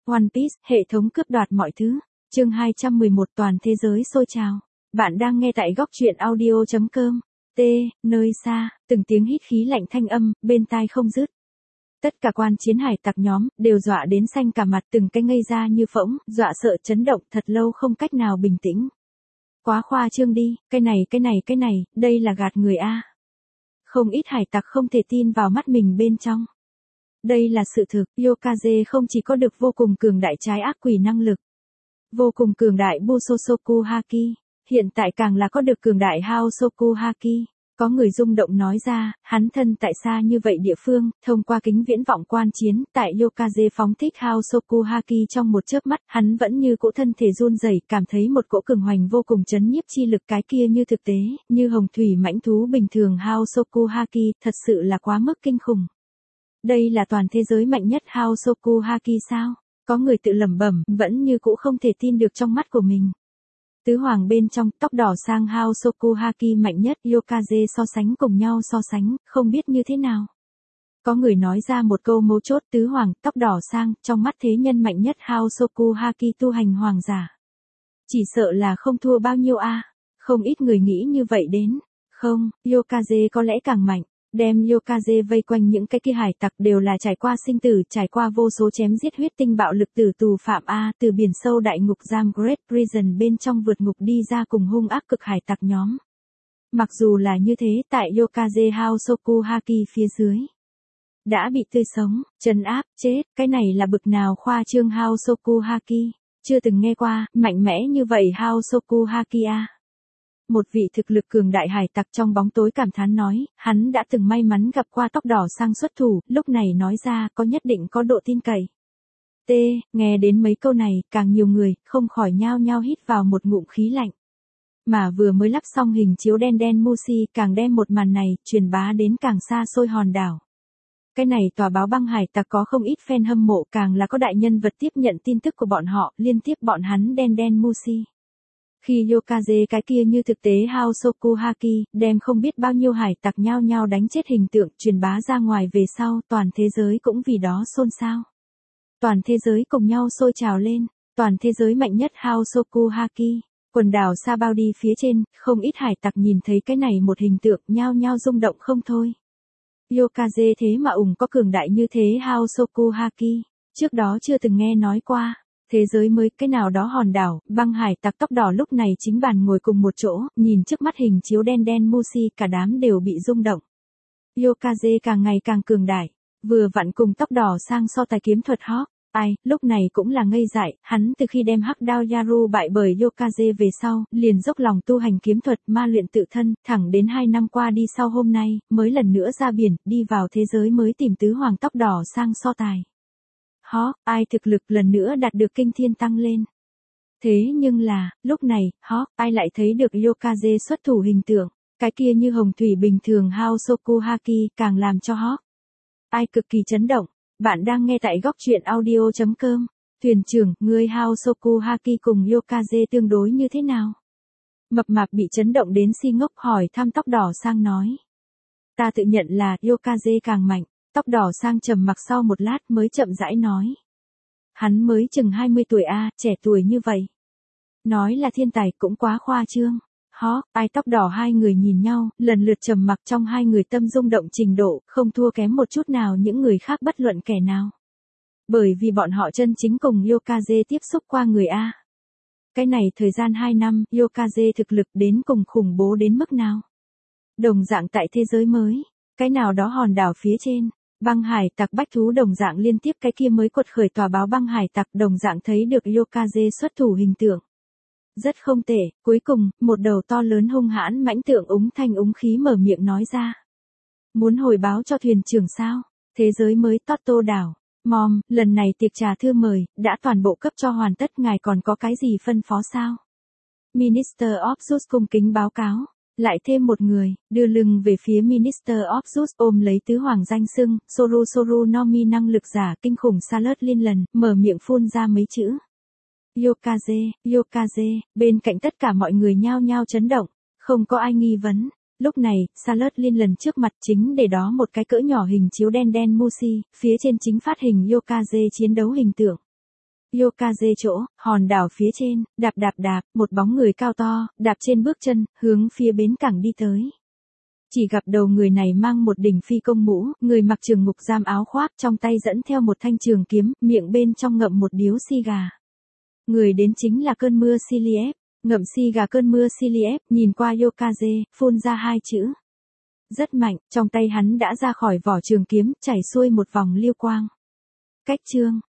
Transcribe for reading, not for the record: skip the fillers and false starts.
One Piece, hệ thống cướp đoạt mọi thứ. Chương 211 toàn thế giới sôi trào. Bạn đang nghe tại góc truyện audio.com. Nơi xa, từng tiếng hít khí lạnh thanh âm, bên tai không dứt. Tất cả quan chiến hải tặc nhóm, đều dọa đến xanh cả mặt, từng cái ngây ra như phỗng, dọa sợ chấn động thật lâu không cách nào bình tĩnh. Quá khoa trương đi, cái này, đây là gạt người a. Không ít hải tặc không thể tin vào mắt mình bên trong. Đây là sự thực, Yokaze không chỉ có được vô cùng cường đại trái ác quỷ năng lực, vô cùng cường đại Busosoku Haki, hiện tại càng là có được cường đại Haosoku Haki. Có người rung động nói ra, hắn thân tại xa như vậy địa phương, thông qua kính viễn vọng quan chiến, tại Yokaze phóng thích Haosoku Haki trong một chớp mắt, hắn vẫn như cỗ thân thể run rẩy, cảm thấy một cỗ cường hoành vô cùng chấn nhiếp chi lực, cái kia như thực tế, như hồng thủy mãnh thú bình thường Haosoku Haki, thật sự là quá mức kinh khủng. Đây là toàn thế giới mạnh nhất Haosoku Haki sao? Có người tự lẩm bẩm, vẫn như cũ không thể tin được trong mắt của mình. Tứ hoàng bên trong, tóc đỏ sang Haosoku Haki mạnh nhất, Yokaze so sánh cùng nhau so sánh, không biết như thế nào. Có người nói ra một câu mấu chốt, tứ hoàng, tóc đỏ sang, trong mắt thế nhân mạnh nhất Haosoku Haki tu hành hoàng giả. Chỉ sợ là không thua bao nhiêu a. Không ít người nghĩ như vậy đến. Không, Yokaze có lẽ càng mạnh. Đem Yokaze vây quanh những cái kia hải tặc đều là trải qua sinh tử, trải qua vô số chém giết huyết tinh bạo lực tử tù phạm A, từ biển sâu đại ngục giam Great Prison bên trong vượt ngục đi ra cùng hung ác cực hải tặc nhóm. Mặc dù là như thế, tại Yokaze Haosoku Haki phía dưới, đã bị tươi sống, trấn áp, chết, cái này là bực nào khoa trương Haosoku Haki, chưa từng nghe qua, mạnh mẽ như vậy Haosoku Haki A. Một vị thực lực cường đại hải tặc trong bóng tối cảm thán nói, hắn đã từng may mắn gặp qua tóc đỏ sang xuất thủ, lúc này nói ra có nhất định có độ tin cậy. Nghe đến mấy câu này, càng nhiều người, không khỏi nhao nhao hít vào một ngụm khí lạnh. Mà vừa mới lắp xong hình chiếu đen đen Mushi càng đem một màn này, truyền bá đến càng xa xôi hòn đảo. Cái này tòa báo băng hải tặc có không ít fan hâm mộ, càng là có đại nhân vật tiếp nhận tin tức của bọn họ, liên tiếp bọn hắn đen đen Mushi. Khi Yokaze cái kia như thực tế Haosoku Haki, đem không biết bao nhiêu hải tặc nhao nhao đánh chết hình tượng truyền bá ra ngoài về sau, toàn thế giới cũng vì đó xôn xao. Toàn thế giới cùng nhau sôi trào lên, toàn thế giới mạnh nhất Haosoku Haki. Quần đảo Sabaudi phía trên, không ít hải tặc nhìn thấy cái này một hình tượng nhao nhao rung động không thôi. Yokaze thế mà có cường đại như thế Haosoku Haki, trước đó chưa từng nghe nói qua. Thế giới mới, cái nào đó hòn đảo, băng hải tặc tóc đỏ lúc này chính bàn ngồi cùng một chỗ, nhìn trước mắt hình chiếu đen đen Mushi, cả đám đều bị rung động. Yokaze càng ngày càng cường đại, vừa vặn cùng tóc đỏ sang so tài kiếm thuật Hawk. Lúc này cũng là ngây dại, hắn từ khi đem hắc đao Yaru bại bởi Yokaze về sau, liền dốc lòng tu hành kiếm thuật, ma luyện tự thân, thẳng đến 2 năm qua đi sau hôm nay, mới lần nữa ra biển, đi vào thế giới mới tìm tứ hoàng tóc đỏ sang so tài. Hawk, thực lực lần nữa đạt được kinh thiên tăng lên. Thế nhưng là, lúc này, Hawk, lại thấy được Yokaze xuất thủ hình tượng, cái kia như hồng thủy bình thường Haosoku Haki, càng làm cho Hawk, cực kỳ chấn động. Bạn đang nghe tại góc truyện audio.com. Thuyền trưởng, người Haosoku Haki cùng Yokaze tương đối như thế nào? Mập mạp bị chấn động đến si ngốc hỏi thăm tóc đỏ sang nói. Ta tự nhận là Yokaze càng mạnh. Tóc đỏ sang trầm mặc sau một lát mới chậm rãi nói. Hắn mới chừng 20 tuổi trẻ tuổi như vậy. Nói là thiên tài cũng quá khoa trương. Tóc đỏ hai người nhìn nhau, lần lượt trầm mặc trong hai người tâm rung động trình độ, không thua kém một chút nào những người khác bất luận kẻ nào. Bởi vì bọn họ chân chính cùng Yokaze tiếp xúc qua người A. Cái này thời gian 2 năm, Yokaze thực lực đến cùng khủng bố đến mức nào. Đồng dạng tại thế giới mới, cái nào đó hòn đảo phía trên. Băng hải tặc bách thú đồng dạng liên tiếp cái kia mới quật khởi tòa báo băng hải tặc đồng dạng thấy được Yokaze xuất thủ hình tượng. Rất không tệ, cuối cùng, một đầu to lớn hung hãn mãnh tượng úng khí mở miệng nói ra. Muốn hồi báo cho thuyền trưởng sao? Thế giới mới Totto đảo. Lần này tiệc trà thư mời, đã toàn bộ cấp cho hoàn tất, ngài còn có cái gì phân phó sao? Minister of Justice cung kính báo cáo. Lại thêm một người, đưa lưng về phía Minister of Justice ôm lấy tứ hoàng danh xưng, Soru Nomi năng lực giả kinh khủng Charlotte Linland, mở miệng phun ra mấy chữ. Yokaze, bên cạnh tất cả mọi người nhao nhao chấn động, không có ai nghi vấn. Lúc này, Charlotte Linland trước mặt chính để đó một cái cỡ nhỏ hình chiếu đen đen Mushi, phía trên chính phát hình Yokaze chiến đấu hình tượng. Yokaze chỗ, hòn đảo phía trên, đạp, một bóng người cao to, đạp trên bước chân, hướng phía bến cảng đi tới. Chỉ gặp đầu người này mang một đỉnh phi công mũ, người mặc trường ngục giam áo khoác, trong tay dẫn theo một thanh trường kiếm, miệng bên trong ngậm một điếu xì gà. Người đến chính là cơn mưa Siliep, ngậm xì gà cơn mưa Siliep, nhìn qua Yokaze, phun ra hai chữ. Rất mạnh, trong tay hắn đã ra khỏi vỏ trường kiếm, chảy xuôi một vòng liêu quang. Cách chương